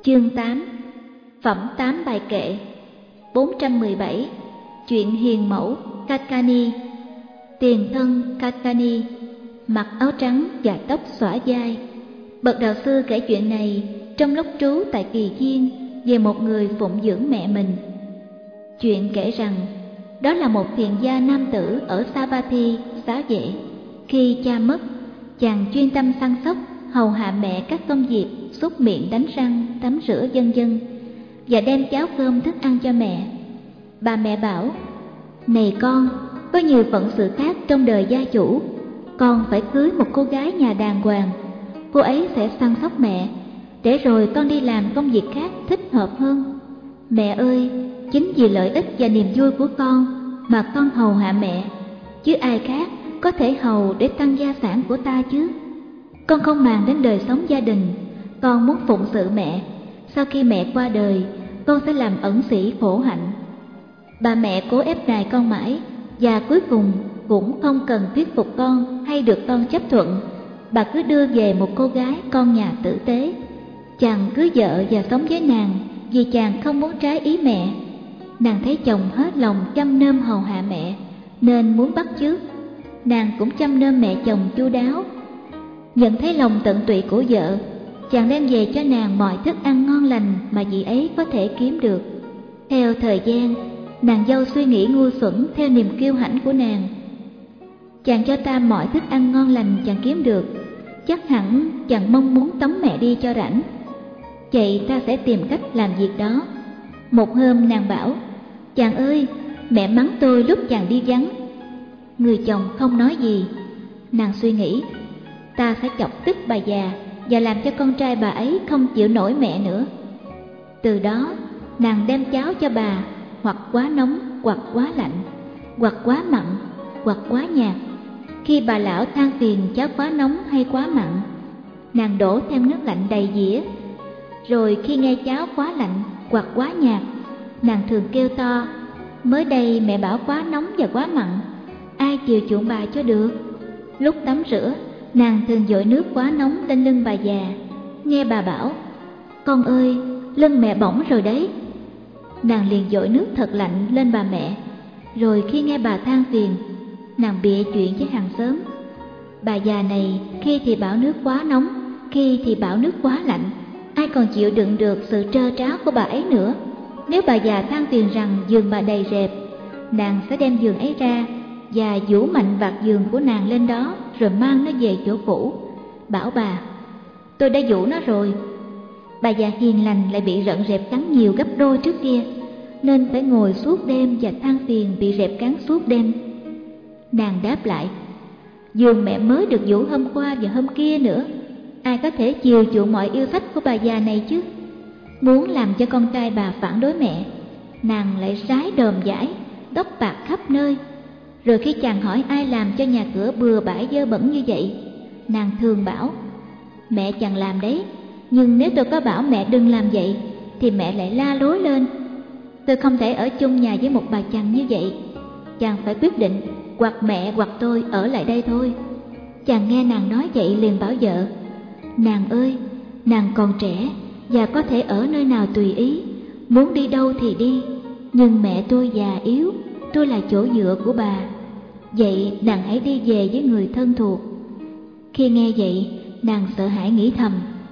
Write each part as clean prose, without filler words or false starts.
Chương 8. Phẩm 8 bài kệ. 417. Chuyện hiền mẫu Kakani. Tiền thân Kakani, mặc áo trắng và tóc xõa vai. Bậc đạo sư kể chuyện này trong lúc trú tại Kỳ Viên về một người phụng dưỡng mẹ mình. Chuyện kể rằng đó là một thiền gia nam tử ở Savatthi, Xá Vệ. Khi cha mất, chàng chuyên tâm săn sóc, hầu hạ mẹ các công việc súc miệng, đánh răng, tắm rửa vân vân, và đem cháo cơm thức ăn cho mẹ. Bà mẹ bảo: "Này con, có nhiều phận sự khác trong đời gia chủ, con phải cưới một cô gái nhà đàng hoàng. Cô ấy sẽ săn sóc mẹ, để rồi con đi làm công việc khác thích hợp hơn. Mẹ ơi, chính vì lợi ích và niềm vui của con mà con hầu hạ mẹ, chứ ai khác có thể hầu để tăng gia sản của ta chứ? Con không màng đến đời sống gia đình, con muốn phụng sự mẹ. Sau khi mẹ qua đời, con sẽ làm ẩn sĩ khổ hạnh." Bà mẹ cố ép nài con mãi, và cuối cùng cũng không cần thuyết phục con hay được con chấp thuận. Bà cứ đưa về một cô gái con nhà tử tế. Chàng cưới vợ và sống với nàng vì chàng không muốn trái ý mẹ. Nàng thấy chồng hết lòng chăm nom hầu hạ mẹ nên muốn bắt chước. Nàng cũng chăm nom mẹ chồng chu đáo. Nhận thấy lòng tận tụy của vợ, chàng đem về cho nàng mọi thức ăn ngon lành mà chị ấy có thể kiếm được. Theo thời gian, nàng dâu suy nghĩ ngu xuẩn theo niềm kiêu hãnh của nàng. Chàng cho ta mọi thức ăn ngon lành chàng kiếm được, chắc hẳn chàng mong muốn tống mẹ đi cho rảnh. Vậy ta sẽ tìm cách làm việc đó. Một hôm nàng bảo: "Chàng ơi, mẹ mắng tôi lúc chàng đi vắng." Người chồng không nói gì. Nàng suy nghĩ: ta sẽ chọc tức bà già và làm cho con trai bà ấy không chịu nổi mẹ nữa. Từ đó nàng đem cháo cho bà, hoặc quá nóng, hoặc quá lạnh, hoặc quá mặn, hoặc quá nhạt. Khi bà lão than phiền cháo quá nóng hay quá mặn, nàng đổ thêm nước lạnh đầy dĩa. Rồi khi nghe cháo quá lạnh hoặc quá nhạt, nàng thường kêu to: "Mới đây mẹ bảo quá nóng và quá mặn, ai chiều chuộng bà cho được?" Lúc tắm rửa, nàng thường dội nước quá nóng lên lưng bà già. Nghe bà bảo: "Con ơi, lưng mẹ bỏng rồi đấy." Nàng liền dội nước thật lạnh lên bà mẹ. Rồi khi nghe bà than phiền, nàng bịa chuyện với hàng xóm. Bà già này khi thì bảo nước quá nóng, khi thì bảo nước quá lạnh, ai còn chịu đựng được sự trơ tráo của bà ấy nữa. Nếu bà già than phiền rằng giường bà đầy rệp, nàng sẽ đem giường ấy ra và vũ mạnh vạt giường của nàng lên đó, rồi mang nó về chỗ cũ, bảo bà: "Tôi đã vũ nó rồi." Bà già hiền lành lại bị rận rệp cắn nhiều gấp đôi trước kia, nên phải ngồi suốt đêm và than phiền bị rệp cắn suốt đêm. Nàng đáp lại: "Giường mẹ mới được vũ hôm qua và hôm kia nữa, ai có thể chiều chuộng mọi yêu thích của bà già này chứ?" Muốn làm cho con trai bà phản đối mẹ, nàng lại rái đờm dãi, tóc bạc khắp nơi. Rồi khi chàng hỏi ai làm cho nhà cửa bừa bãi dơ bẩn như vậy, nàng thường bảo: "Mẹ chàng làm đấy, nhưng nếu tôi có bảo mẹ đừng làm vậy thì mẹ lại la lối lên. Tôi không thể ở chung nhà với một bà chằn như vậy. Chàng phải quyết định, hoặc mẹ hoặc tôi ở lại đây thôi." Chàng nghe nàng nói vậy liền bảo vợ: "Nàng ơi, nàng còn trẻ và có thể ở nơi nào tùy ý, muốn đi đâu thì đi, nhưng mẹ tôi già yếu, tôi là chỗ dựa của bà. Vậy nàng hãy đi về với người thân thuộc." Khi nghe vậy, nàng sợ hãi nghĩ thầm: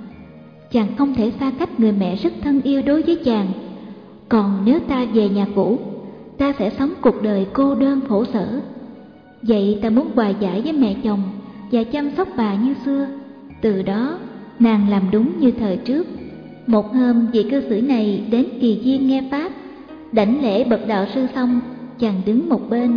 chàng không thể xa cách người mẹ rất thân yêu đối với chàng. Còn nếu ta về nhà cũ, ta sẽ sống cuộc đời cô đơn khổ sở. Vậy ta muốn hòa giải với mẹ chồng và chăm sóc bà như xưa. Từ đó nàng làm đúng như thời trước. Một hôm vị cư sĩ này đến Kỳ Viên nghe pháp. Đảnh lễ bậc đạo sư xong, chàng đứng một bên.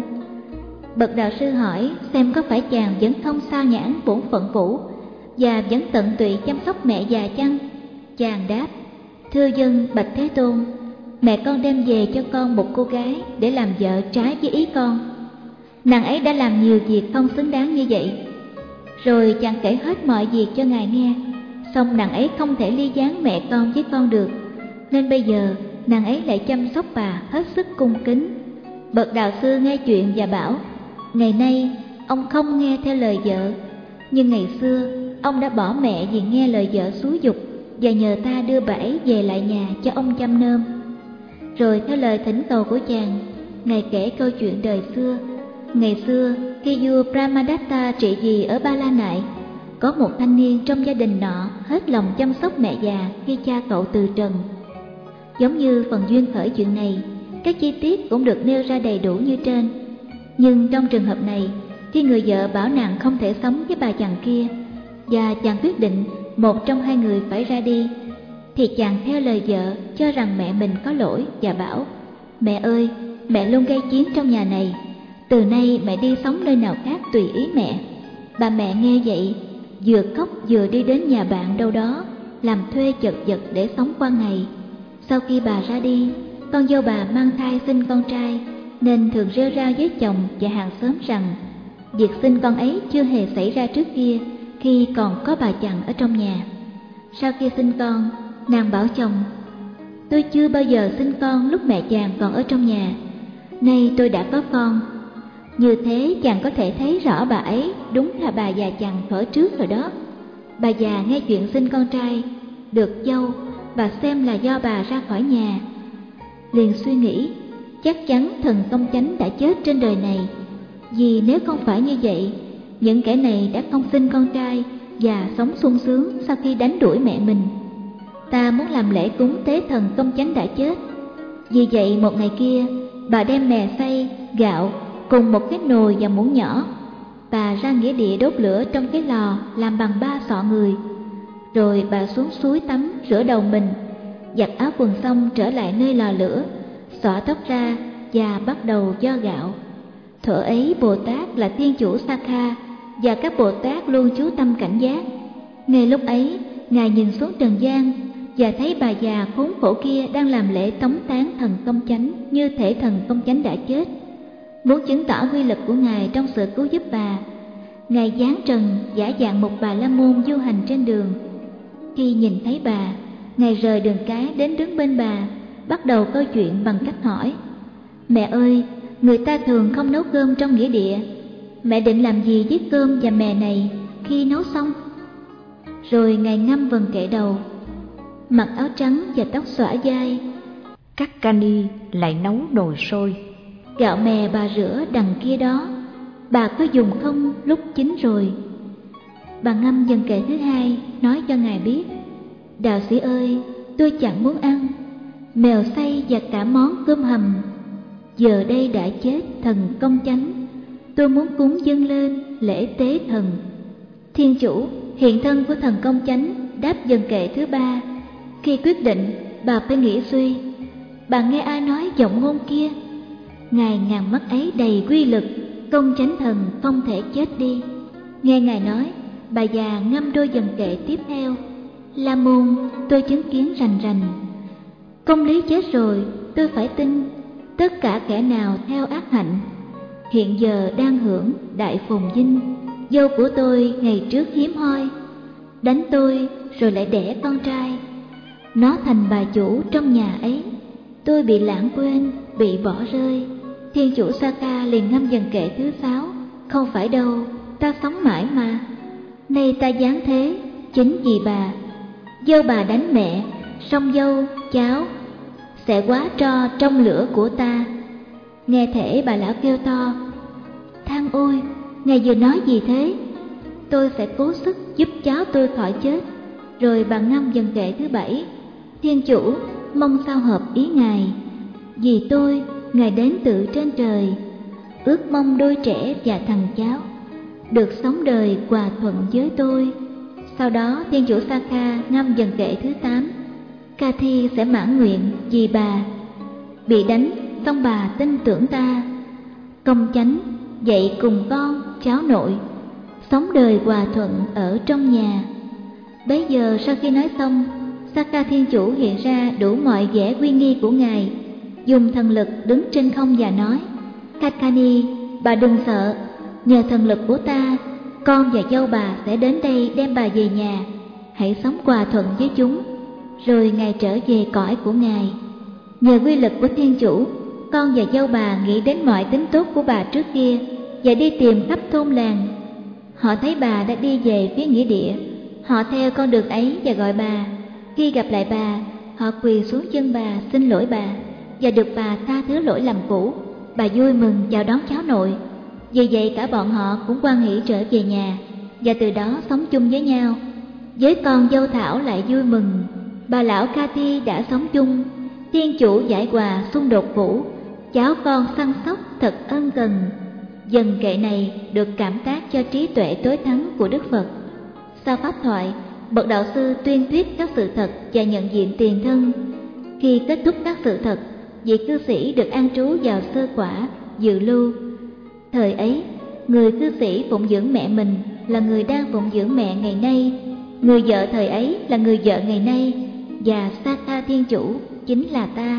Bậc đạo sư hỏi xem có phải chàng vẫn không sao nhãng bổn phận cũ và vẫn tận tụy chăm sóc mẹ già chăng? Chàng đáp: "Thưa dân bạch Thế Tôn, mẹ con đem về cho con một cô gái để làm vợ trái với ý con. Nàng ấy đã làm nhiều việc không xứng đáng như vậy." Rồi chàng kể hết mọi việc cho ngài nghe. Xong nàng ấy không thể ly gián mẹ con với con được, nên bây giờ nàng ấy lại chăm sóc bà hết sức cung kính. Bậc đạo sư nghe chuyện và bảo: "Ngày nay ông không nghe theo lời vợ, nhưng ngày xưa ông đã bỏ mẹ vì nghe lời vợ xúi giục. và nhờ ta đưa bà ấy về lại nhà cho ông chăm nom. Rồi theo lời thỉnh cầu của chàng, ngài kể câu chuyện đời xưa. Ngày xưa, khi vua Brahmadatta trị vì ở Ba La Nại, có một thanh niên trong gia đình nọ hết lòng chăm sóc mẹ già khi cha cậu từ trần. Giống như phần duyên khởi chuyện này, các chi tiết cũng được nêu ra đầy đủ như trên. Nhưng trong trường hợp này, khi người vợ bảo nàng không thể sống với bà chàng kia, và chàng quyết định một trong hai người phải ra đi, thì chàng theo lời vợ cho rằng mẹ mình có lỗi và bảo: mẹ ơi, mẹ luôn gây chiến trong nhà này, từ nay mẹ đi sống nơi nào khác tùy ý mẹ. Bà mẹ nghe vậy, vừa khóc vừa đi đến nhà bạn đâu đó làm thuê chật vật để sống qua ngày. Sau khi bà ra đi, con dâu bà mang thai sinh con trai, nên thường rêu rao với chồng và hàng xóm rằng việc sinh con ấy chưa hề xảy ra trước kia khi còn có bà chằn ở trong nhà. Sau khi sinh con, nàng bảo chồng: tôi chưa bao giờ sinh con lúc mẹ chàng còn ở trong nhà, nay tôi đã có con. Như thế chàng có thể thấy rõ bà ấy đúng là bà già chằn thuở trước rồi đó. Bà già nghe chuyện sinh con trai được dâu, bà xem là do bà ra khỏi nhà. Liền suy nghĩ, chắc chắn thần Công Chánh đã chết trên đời này, vì nếu không phải như vậy, những kẻ này đã không sinh con trai và sống sung sướng sau khi đánh đuổi mẹ mình. Ta muốn làm lễ cúng tế thần Công Chánh đã chết. Vì vậy một ngày kia, bà đem mè xay, gạo cùng một cái nồi và muỗng nhỏ, bà ra nghĩa địa đốt lửa trong cái lò làm bằng 3 sọ người. Rồi bà xuống suối tắm rửa đầu mình, giặt áo quần xong trở lại nơi lò lửa, xõa tóc ra và bắt đầu vo gạo. Thuở ấy Bồ Tát là Thiên Chủ Sakha và các Bồ Tát luôn chú tâm cảnh giác. Ngay lúc ấy, Ngài nhìn xuống trần gian và thấy bà già khốn khổ kia đang làm lễ tống tán thần Công Chánh như thể thần Công Chánh đã chết. Muốn chứng tỏ uy lực của Ngài trong sự cứu giúp bà, Ngài giáng trần giả dạng một bà la môn du hành trên đường. Khi nhìn thấy bà, Ngài rời đường cái đến đứng bên bà, bắt đầu câu chuyện bằng cách hỏi: mẹ ơi, người ta thường không nấu cơm trong nghĩa địa, mẹ định làm gì với cơm và mè này khi nấu xong? Rồi Ngài ngâm vần kệ đầu: mặc áo trắng và tóc xõa vai, Kakkani lại nấu nồi sôi. Gạo mè bà rửa đằng kia đó, bà có dùng không lúc chín rồi? Bà ngâm vần kệ thứ hai nói cho Ngài biết: đạo sĩ ơi, tôi chẳng muốn ăn mèo xay và cả món cơm hầm. Giờ đây đã chết thần Công Chánh, tôi muốn cúng dâng lên lễ tế thần. Thiên Chủ, hiện thân của thần Công Chánh, đáp vần kệ thứ ba. Khi quyết định, bà phải nghĩ suy. Bà nghe ai nói giọng ngôn kia? Ngài ngàn mắt ấy đầy quy lực, Công Chánh thần không thể chết đi. Nghe Ngài nói, bà già ngâm đôi vần kệ tiếp theo: La môn, tôi chứng kiến rành rành. Công lý chết rồi, tôi phải tin. Tất cả kẻ nào theo ác hạnh, hiện giờ đang hưởng đại phồn vinh. Dâu của tôi ngày trước hiếm hoi, đánh tôi rồi lại đẻ con trai. Nó thành bà chủ trong nhà ấy, tôi bị lãng quên, bị bỏ rơi. Thiên Chủ Sakha liền ngâm vần kệ thứ 6. Không phải đâu, ta sống mãi mà. Nay ta giáng thế chính vì bà. Dâu bà đánh mẹ, song dâu, cháu sẽ quá tro trong lửa của ta. Nghe thể bà lão kêu to: Thang ôi, Ngài vừa nói gì thế? Tôi sẽ cố sức giúp cháu tôi khỏi chết. Rồi bà ngâm vần kệ thứ 7. Thiên Chủ, mong sao hợp ý Ngài. Vì tôi, Ngài đến từ trên trời, ước mong đôi trẻ và thằng cháu được sống đời hòa thuận với tôi. Sau đó Thiên Chủ Sakha ngâm vần kệ thứ 8. Kathi sẽ mãn nguyện vì bà. Bị đánh, xong bà tin tưởng ta. Công Chánh dạy cùng con, cháu nội, sống đời hòa thuận ở trong nhà. Bấy giờ sau khi nói xong, Sakha Thiên Chủ hiện ra đủ mọi vẻ uy nghi của Ngài, dùng thần lực đứng trên không và nói: Kakkani, bà đừng sợ, nhờ thần lực của ta, con và dâu bà sẽ đến đây đem bà về nhà. Hãy sống hòa thuận với chúng. Rồi Ngài trở về cõi của Ngài. Nhờ quy lực của Thiên Chủ, con và dâu bà nghĩ đến mọi tính tốt của bà trước kia và đi tìm khắp thôn làng. Họ thấy bà đã đi về phía nghĩa địa, họ theo con đường ấy và gọi bà: Khi gặp lại bà, họ quỳ xuống chân bà xin lỗi bà và được bà tha thứ lỗi lầm cũ. Bà vui mừng chào đón cháu nội. Vì vậy cả bọn họ cũng hoan hỉ trở về nhà và từ đó sống chung với nhau. Với con dâu Thảo lại vui mừng, bà lão Cathy đã sống chung. Thiên chủ giải hòa xung đột cũ, cháu con săn sóc thật ân cần. Dần kệ này được cảm tác cho trí tuệ tối thắng của Đức Phật. Sau pháp thoại, bậc đạo sư tuyên thuyết các sự thật và nhận diện tiền thân. Khi kết thúc các sự thật, vị cư sĩ được an trú vào sơ quả dự lưu. Thời ấy, người cư sĩ phụng dưỡng mẹ mình là người đang phụng dưỡng mẹ ngày nay, người vợ thời ấy là người vợ ngày nay, và Sakha Thiên Chủ chính là ta.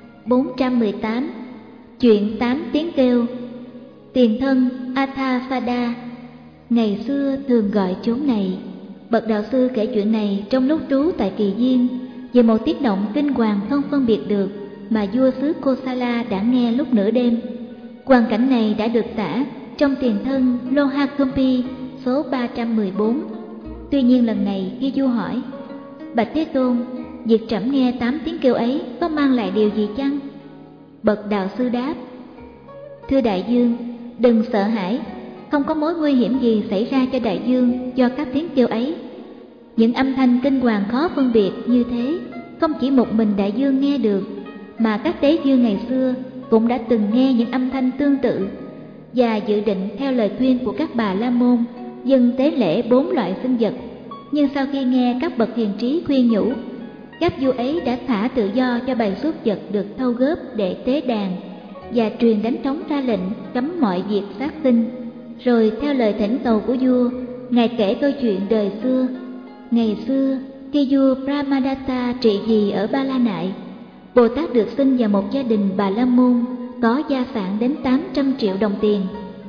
418. Chuyện 8 tiếng kêu. Tiền thân Athavada ngày xưa thường gọi chốn này. Bậc đạo sư kể chuyện này trong lúc trú tại Kỳ Viên về một tiếng động kinh hoàng không phân biệt được mà vua xứ Kosala đã nghe lúc nửa đêm. Hoàn cảnh này đã được tả trong tiền thân Lohakumpi số 314. Tuy nhiên lần này khi vua hỏi: Bạch Thế Tôn, việc trẫm nghe 8 tiếng kêu ấy có mang lại điều gì chăng? Bậc đạo sư đáp: Thưa đại vương, đừng sợ hãi, không có mối nguy hiểm gì xảy ra cho đại vương do các tiếng kêu ấy. Những âm thanh kinh hoàng khó phân biệt như thế không chỉ một mình đại vương nghe được, mà các đế vương ngày xưa cũng đã từng nghe những âm thanh tương tự và dự định theo lời khuyên của các bà la môn dâng tế lễ 4 loại sinh vật. Nhưng sau khi nghe các bậc hiền trí khuyên nhủ, các vua ấy đã thả tự do cho bầy súc vật được thâu góp để tế đàn và truyền đánh trống ra lệnh cấm mọi việc sát sinh. Rồi theo lời thỉnh cầu của vua, ngài kể câu chuyện đời xưa. Ngày xưa, khi vua Brahmadatta trị vì ở Ba La Nại, Bồ Tát được sinh vào một gia đình bà la môn có gia sản đến 800 triệu đồng tiền.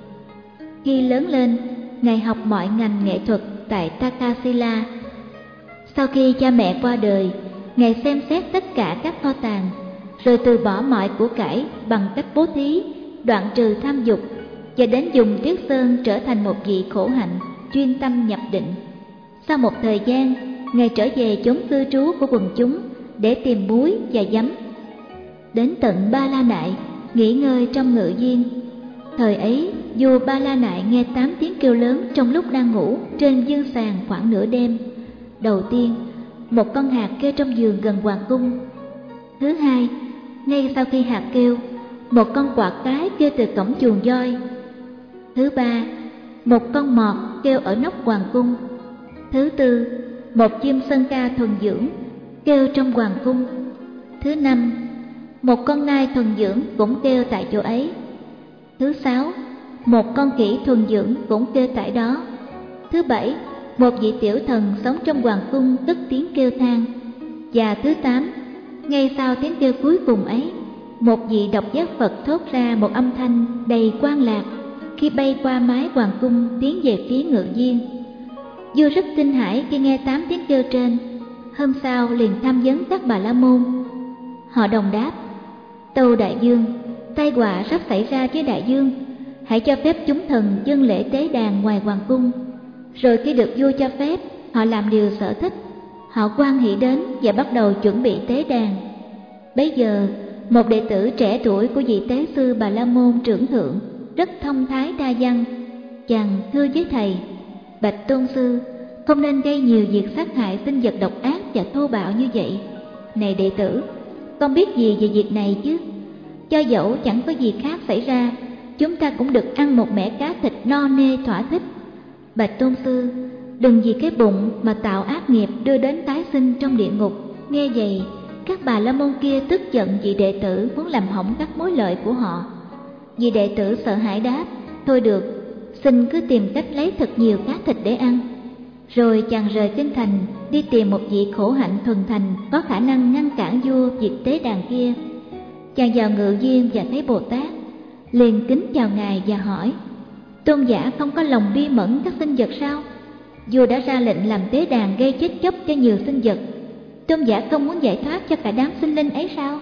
Khi lớn lên, ngài học mọi ngành nghệ thuật tại Takasila. Sau khi cha mẹ qua đời, ngài xem xét tất cả các kho tàng, rồi từ bỏ mọi của cải bằng cách bố thí, đoạn trừ tham dục, và đến dùng tuyết sơn trở thành một vị khổ hạnh, chuyên tâm nhập định. Sau một thời gian, ngài trở về chốn cư trú của quần chúng để tìm muối và giấm. Đến tận Ba La Nại, nghỉ ngơi trong ngự viên. Thời ấy, vua Ba La Nại nghe 8 tiếng kêu lớn trong lúc đang ngủ trên giường sàn khoảng nửa đêm. Đầu tiên, một con hạt kêu trong giường gần hoàng cung. Thứ hai, ngay sau khi hạt kêu, một con quạ cái kêu từ cổng chuồng voi. Thứ ba, một con mọt kêu ở nóc hoàng cung. Thứ tư, một chim sơn ca thuần dưỡng kêu trong hoàng cung. Thứ năm, một con nai thuần dưỡng cũng kêu tại chỗ ấy. Thứ sáu, một con khỉ thuần dưỡng cũng kêu tại đó. Thứ bảy, một vị tiểu thần sống trong hoàng cung cất tiếng kêu than. Và thứ tám, ngay sau tiếng kêu cuối cùng ấy, một vị độc giác Phật thốt ra một âm thanh đầy quan lạc khi bay qua mái hoàng cung tiến về phía ngự viên. Vua rất kinh hãi khi nghe 8 tiếng kêu trên. Hôm sau liền tham vấn các bà la môn. Họ đồng đáp: Tâu đại vương, tai họa sắp xảy ra với đại vương, hãy cho phép chúng thần dâng lễ tế đàn ngoài hoàng cung. Rồi khi được vua cho phép, họ làm điều sở thích. Họ hoan hỷ đến và bắt đầu chuẩn bị tế đàn. Bấy giờ, một đệ tử trẻ tuổi của vị tế sư Bà La Môn trưởng thượng, rất thông thái đa văn, chàng thưa với thầy: Bạch tôn sư, không nên gây nhiều việc sát hại sinh vật độc ác và thô bạo như vậy. Này đệ tử, con biết gì về việc này chứ? Cho dẫu chẳng có gì khác xảy ra, chúng ta cũng được ăn một mẻ cá thịt no nê thỏa thích. Bạch tôn sư, đừng vì cái bụng mà tạo ác nghiệp đưa đến tái sinh trong địa ngục. Nghe vậy, các bà la môn kia tức giận vì đệ tử muốn làm hỏng các mối lợi của họ. Vì đệ tử sợ hãi đáp: Thôi được, xin cứ tìm cách lấy thật nhiều cá thịt để ăn. Rồi chàng rời kinh thành, đi tìm một vị khổ hạnh thuần thành có khả năng ngăn cản vua việc tế đàn kia. Chàng vào ngự viên và thấy Bồ Tát, liền kính chào ngài và hỏi: Tôn giả không có lòng bi mẫn các sinh vật sao? Vua đã ra lệnh làm tế đàn gây chết chóc cho nhiều sinh vật, tôn giả không muốn giải thoát cho cả đám sinh linh ấy sao?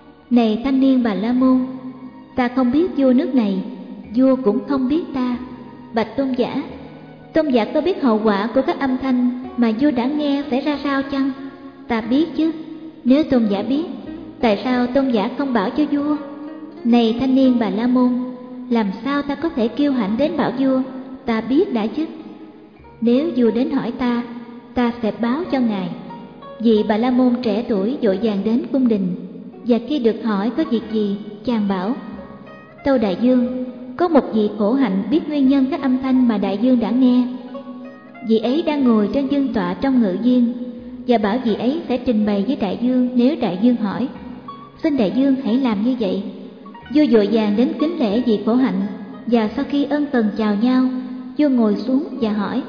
Này thanh niên Bà La Môn, ta không biết vua nước này, vua cũng không biết ta. Bạch tôn giả có biết hậu quả của các âm thanh mà vua đã nghe sẽ ra sao chăng? Ta biết chứ, nếu tôn giả biết, tại sao tôn giả không bảo cho vua? Này thanh niên Bà La Môn, làm sao ta có thể kiêu hãnh đến bảo vua, ta biết đã chứ? Nếu vua đến hỏi ta sẽ báo cho ngài. Vị Bà La Môn trẻ tuổi vội vàng đến cung đình, và khi được hỏi có việc gì, chàng bảo: Tâu đại vương, có một vị khổ hạnh biết nguyên nhân các âm thanh mà đại vương đã nghe. Vị ấy đang ngồi trên vương tọa trong ngự viên, và bảo vị ấy sẽ trình bày với đại vương nếu đại vương hỏi. Xin đại vương hãy làm như vậy. Vua vội vàng đến kính lễ vị khổ hạnh, và sau khi ân cần chào nhau, vua ngồi xuống và hỏi: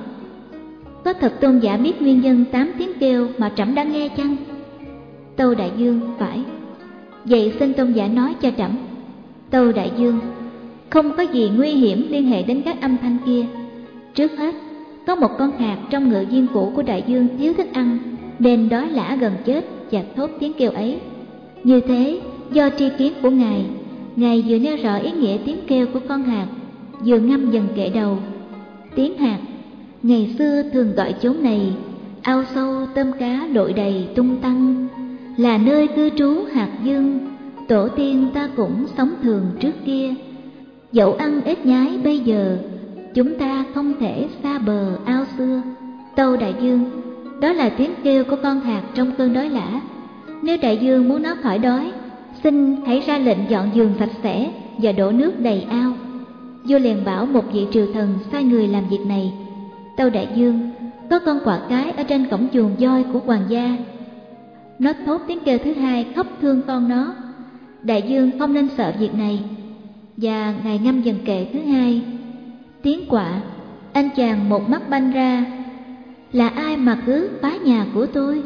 Có thật tôn giả biết nguyên nhân 8 tiếng kêu mà trẫm đã nghe chăng? Tâu đại vương: Phải. Vậy xin tôn giả nói cho trẫm. Tâu đại vương: Không có gì nguy hiểm liên hệ đến các âm thanh kia. Trước hết, có một con hạt trong ngự viên cũ của đại vương thiếu thức ăn, nên đói lả gần chết và thốt tiếng kêu ấy. Như thế, do tri kiến của ngài vừa nêu rõ ý nghĩa tiếng kêu của con hạt, vừa ngâm dần kệ đầu. Tiếng hạt, ngày xưa thường gọi chốn này, ao sâu tôm cá lội đầy tung tăng, là nơi cư trú hạt dương, tổ tiên ta cũng sống thường trước kia. Dẫu ăn ếch nhái bây giờ, chúng ta không thể xa bờ ao xưa. Tâu đại vương, đó là tiếng kêu của con hạt trong cơn đói lả. Nếu đại vương muốn nó khỏi đói, xin hãy ra lệnh dọn giường sạch sẽ và đổ nước đầy ao. Vua liền bảo một vị triều thần sai người làm việc này. Tâu đại vương, có con quạ cái ở trên cổng chuồng voi của hoàng gia. Nó thốt tiếng kêu thứ hai khóc thương con nó. Đại vương không nên sợ việc này. Và ngài ngâm dần kệ thứ hai. Tiếng quạ, anh chàng một mắt banh ra, là ai mà cứ phá nhà của tôi?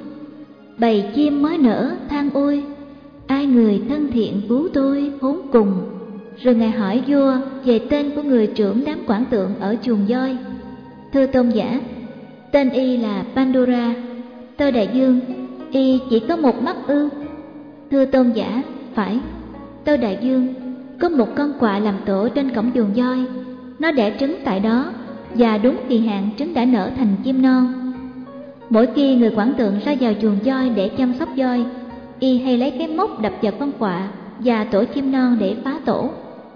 Bầy chim mới nở than ôi, ai người thân thiện cứu tôi khốn cùng. Rồi ngài hỏi vua về tên của người trưởng đám quản tượng ở chuồng voi. Thưa tôn giả, tên y là Pandora. Tâu đại vương, y chỉ có một mắt ư? Thưa tôn giả, phải. Tâu đại vương, có một con quạ làm tổ trên cổng chuồng voi. Nó đẻ trứng tại đó, và đúng kỳ hạn trứng đã nở thành chim non. Mỗi khi người quản tượng ra vào chuồng voi để chăm sóc voi, y hay lấy cái móc đập vào con quạ và tổ chim non để phá tổ.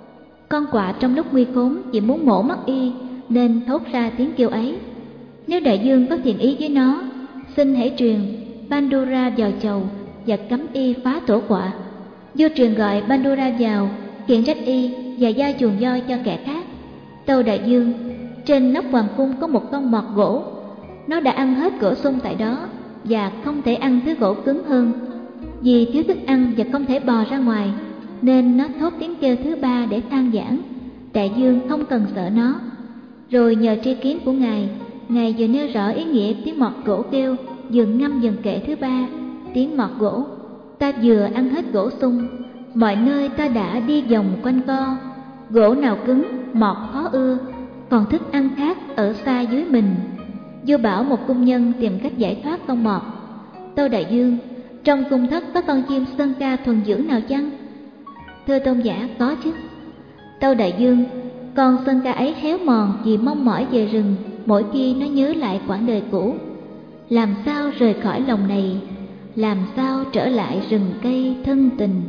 Con quạ trong lúc nguy khốn chỉ muốn mổ mắt y, nên thốt ra tiếng kêu ấy. Nếu đại vương có thiện ý với nó, xin hãy truyền Pandora vào chầu và cấm y phá tổ quạ. Vua truyền gọi Pandora vào, khiển trách y và giao chuồng voi cho kẻ khác. Tâu đại vương, trên nóc hoàng cung có một con mọt gỗ. Nó đã ăn hết gỗ sung tại đó và không thể ăn thứ gỗ cứng hơn. Vì thiếu thức ăn và không thể bò ra ngoài, nên nó thốt tiếng kêu thứ ba để than vãn. Đại vương không cần sợ nó. Rồi nhờ tri kiến của ngài vừa nêu rõ ý nghĩa tiếng mọt gỗ kêu, vừa ngâm dần kệ thứ ba. Tiếng mọt gỗ, ta vừa ăn hết gỗ sung, mọi nơi ta đã đi vòng quanh co. Gỗ nào cứng, mọt khó ưa, còn thức ăn khác ở xa dưới mình. Vua bảo một cung nhân tìm cách giải thoát con mọt. Tâu đại vương, trong cung thất có con chim sơn ca thuần dưỡng nào chăng? Thưa tôn giả, có chứ. Tâu đại vương, con sơn ca ấy héo mòn vì mong mỏi về rừng mỗi khi nó nhớ lại quãng đời cũ. Làm sao rời khỏi lòng này, làm sao trở lại rừng cây thân tình.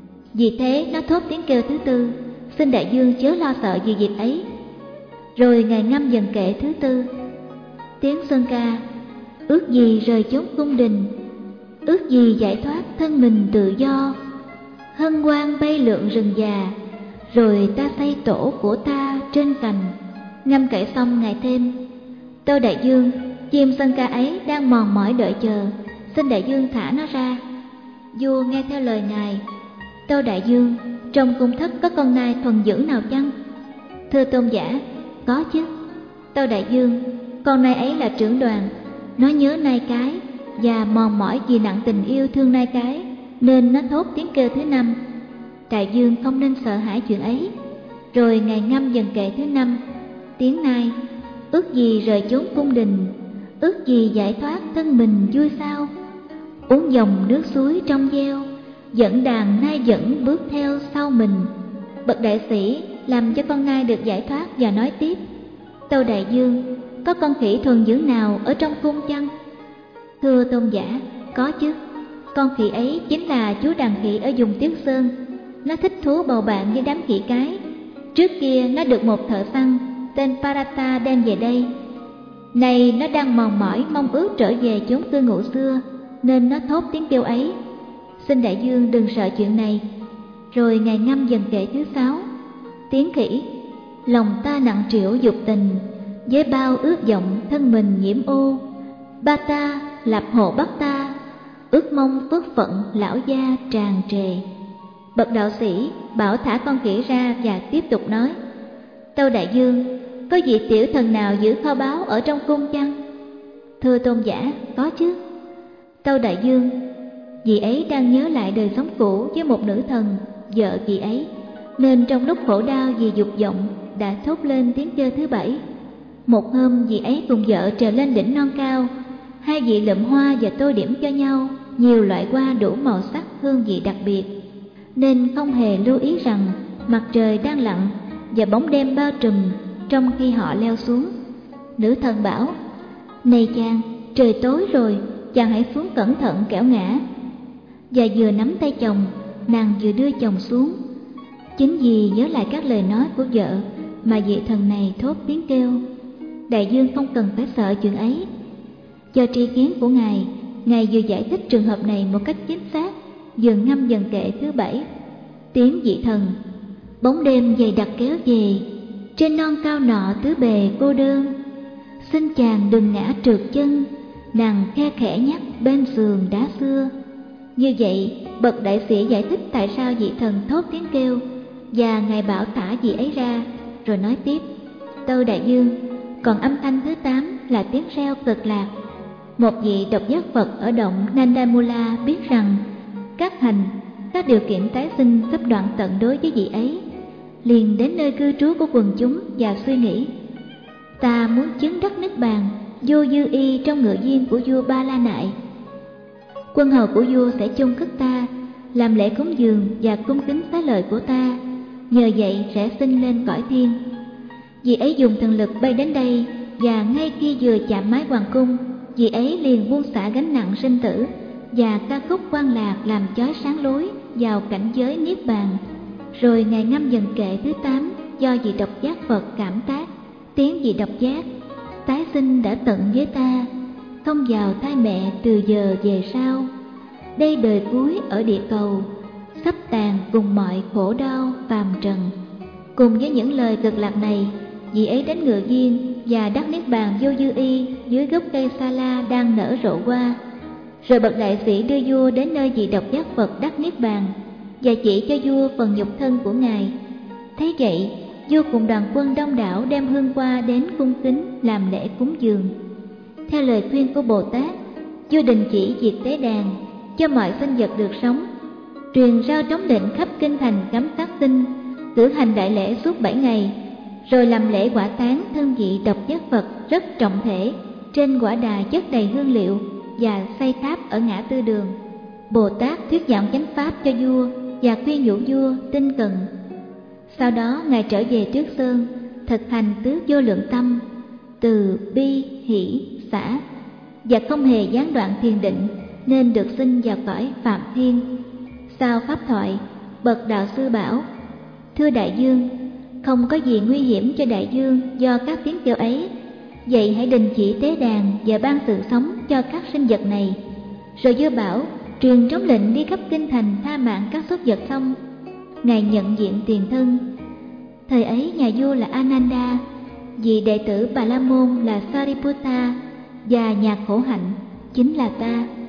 Vì thế nó thốt tiếng kêu thứ tư, xin đại vương chớ lo sợ vì việc ấy. Rồi ngài ngâm dần kệ thứ tư. Tiếng sơn ca, ước gì rời chốn cung đình, ước gì giải thoát thân mình tự do. Hân hoan bay lượn rừng già, rồi ta xây tổ của ta trên cành. Ngâm kệ xong ngài thêm: Tâu đại vương, chim sơn ca ấy đang mòn mỏi đợi chờ, xin đại vương thả nó ra. Vua nghe theo lời ngài. Tâu đại vương, trong cung thất có con nai thuần dưỡng nào chăng? Thưa tôn giả, có chứ. Tâu đại vương, con nai ấy là trưởng đoàn. Nó nhớ nai cái và mòn mỏi vì nặng tình yêu thương nai cái, nên nó thốt tiếng kêu thứ năm. Đại vương không nên sợ hãi chuyện ấy. Rồi ngài ngâm dần kệ thứ năm. Tiếng nai, ước gì rời chốn cung đình, ước gì giải thoát thân mình vui sao. Uống dòng nước suối trong veo, dẫn đàn nai dẫn bước theo sau mình. Bậc đại sĩ làm cho con nai được giải thoát và nói tiếp: Tâu đại vương, có con khỉ thuần dưỡng nào ở trong cung chăng? Thưa tôn giả, Có chứ, con khỉ ấy chính là chú đàn khỉ ở vùng Tuyết Sơn. Nó thích thú bầu bạn với đám khỉ cái. Trước kia nó được một thợ săn tên Parata đem về đây. Này nó đang mòn mỏi mong ước trở về chốn cư ngụ xưa, nên nó thốt tiếng kêu ấy. Xin đại dương đừng sợ chuyện này. Rồi Ngài ngâm dần kệ thứ 6. Tiếng khỉ: lòng ta nặng trĩu dục tình, với bao ước vọng thân mình nhiễm ô. Ba ta lập hộ bắt ta, ước mong phước phận lão gia tràn trề. Bậc đạo sĩ bảo thả con khỉ ra và tiếp tục nói: Tâu đại dương, có vị tiểu thần nào giữ kho báu ở trong cung chăng? Thưa tôn giả, có chứ. Tâu đại dương, vị ấy đang nhớ lại đời sống cũ với một nữ thần, vợ vị ấy, nên trong lúc khổ đau vì dục vọng đã thốt lên tiếng kêu thứ 7. Một hôm vị ấy cùng vợ trèo lên đỉnh non cao, hai vị lượm hoa và tô điểm cho nhau nhiều loại hoa đủ màu sắc hương vị đặc biệt, nên không hề lưu ý rằng mặt trời đang lặn và bóng đêm bao trùm trong khi họ leo xuống. Nữ thần bảo: Này chàng, trời tối rồi, chàng hãy xuống cẩn thận kẻo ngã. Và vừa nắm tay chồng, nàng vừa đưa chồng xuống. Chính vì nhớ lại các lời nói của vợ mà vị thần này thốt tiếng kêu. Đại dương không cần phải sợ chuyện ấy. Do tri kiến của Ngài, Ngài vừa giải thích trường hợp này một cách chính xác, vừa ngâm dần kệ thứ 7. Tiếng vị thần: Bóng đêm dày đặc kéo về, trên non cao nọ tứ bề cô đơn. Xin chàng đừng ngã trượt chân, nàng khe khẽ nhắc bên sườn đá xưa. Như vậy, bậc đại sĩ giải thích tại sao vị thần thốt tiếng kêu, và Ngài bảo thả vị ấy ra, rồi nói tiếp: Tâu đại dương, còn âm thanh thứ 8 là tiếng reo cực lạc. Một vị độc giác Phật ở động Nandamula biết rằng các hành, các điều kiện tái sinh sắp đoạn tận đối với vị ấy, liền đến nơi cư trú của quần chúng và suy nghĩ: Ta muốn chứng đắc niết bàn vô dư y trong ngựa viên của vua Ba La Nại. Quân hầu của vua sẽ chôn cất ta, làm lễ cúng dường và cung kính xá lợi của ta, nhờ vậy sẽ sinh lên cõi thiên. Vị ấy dùng thần lực bay đến đây, và ngay khi vừa chạm mái hoàng cung, vị ấy liền buông xả gánh nặng sinh tử và ca khúc quan lạc làm chói sáng lối vào cảnh giới niết bàn. Rồi Ngài ngâm dần kệ thứ 8 do vị độc giác Phật cảm tác. Tiếng vị độc giác: Tái sinh đã tận với ta, không vào thai mẹ từ giờ về sau. Đây đời cuối ở địa cầu, sắp tàn cùng mọi khổ đau phàm trần. Cùng với những lời cực lạc này, vị ấy đến ngựa viên và đắc niết bàn vô dư y dưới gốc cây sa la đang nở rộ hoa. Rồi bậc đại sĩ đưa vua đến nơi vị độc giác Phật đắc niết bàn và chỉ cho vua phần nhục thân của Ngài. Thấy vậy, vua cùng đoàn quân đông đảo đem hương hoa đến cung kính làm lễ cúng dường. Theo lời khuyên của Bồ Tát, vua đình chỉ việc tế đàn cho mọi sinh vật được sống, truyền rao trống lệnh khắp kinh thành cấm sát sinh, cử hành đại lễ suốt 7 ngày, rồi làm lễ quả táng thân vị độc giác Phật rất trọng thể trên quả đà chất đầy hương liệu và xây tháp ở ngã tư đường. Bồ Tát thuyết giảng chánh pháp cho vua và khuyên nhủ vua tinh cần. Sau đó Ngài trở về Tuyết Sơn, thực hành tứ vô lượng tâm, từ bi hỷ xả, và không hề gián đoạn thiền định, nên được sinh vào cõi Phạm Thiên. Sau pháp thoại, bậc đạo sư bảo: Thưa đại dương, không có gì nguy hiểm cho đại dương do các tiếng kêu ấy. Vậy hãy đình chỉ tế đàn và ban sự sống cho các sinh vật này. Rồi vua bảo truyền trống lệnh đi khắp kinh thành tha mạng các súc vật xong, Ngài nhận diện tiền thân. Thời ấy nhà vua là Ananda, vị đệ tử Bà La Môn là Sariputta, và nhà khổ hạnh chính là ta.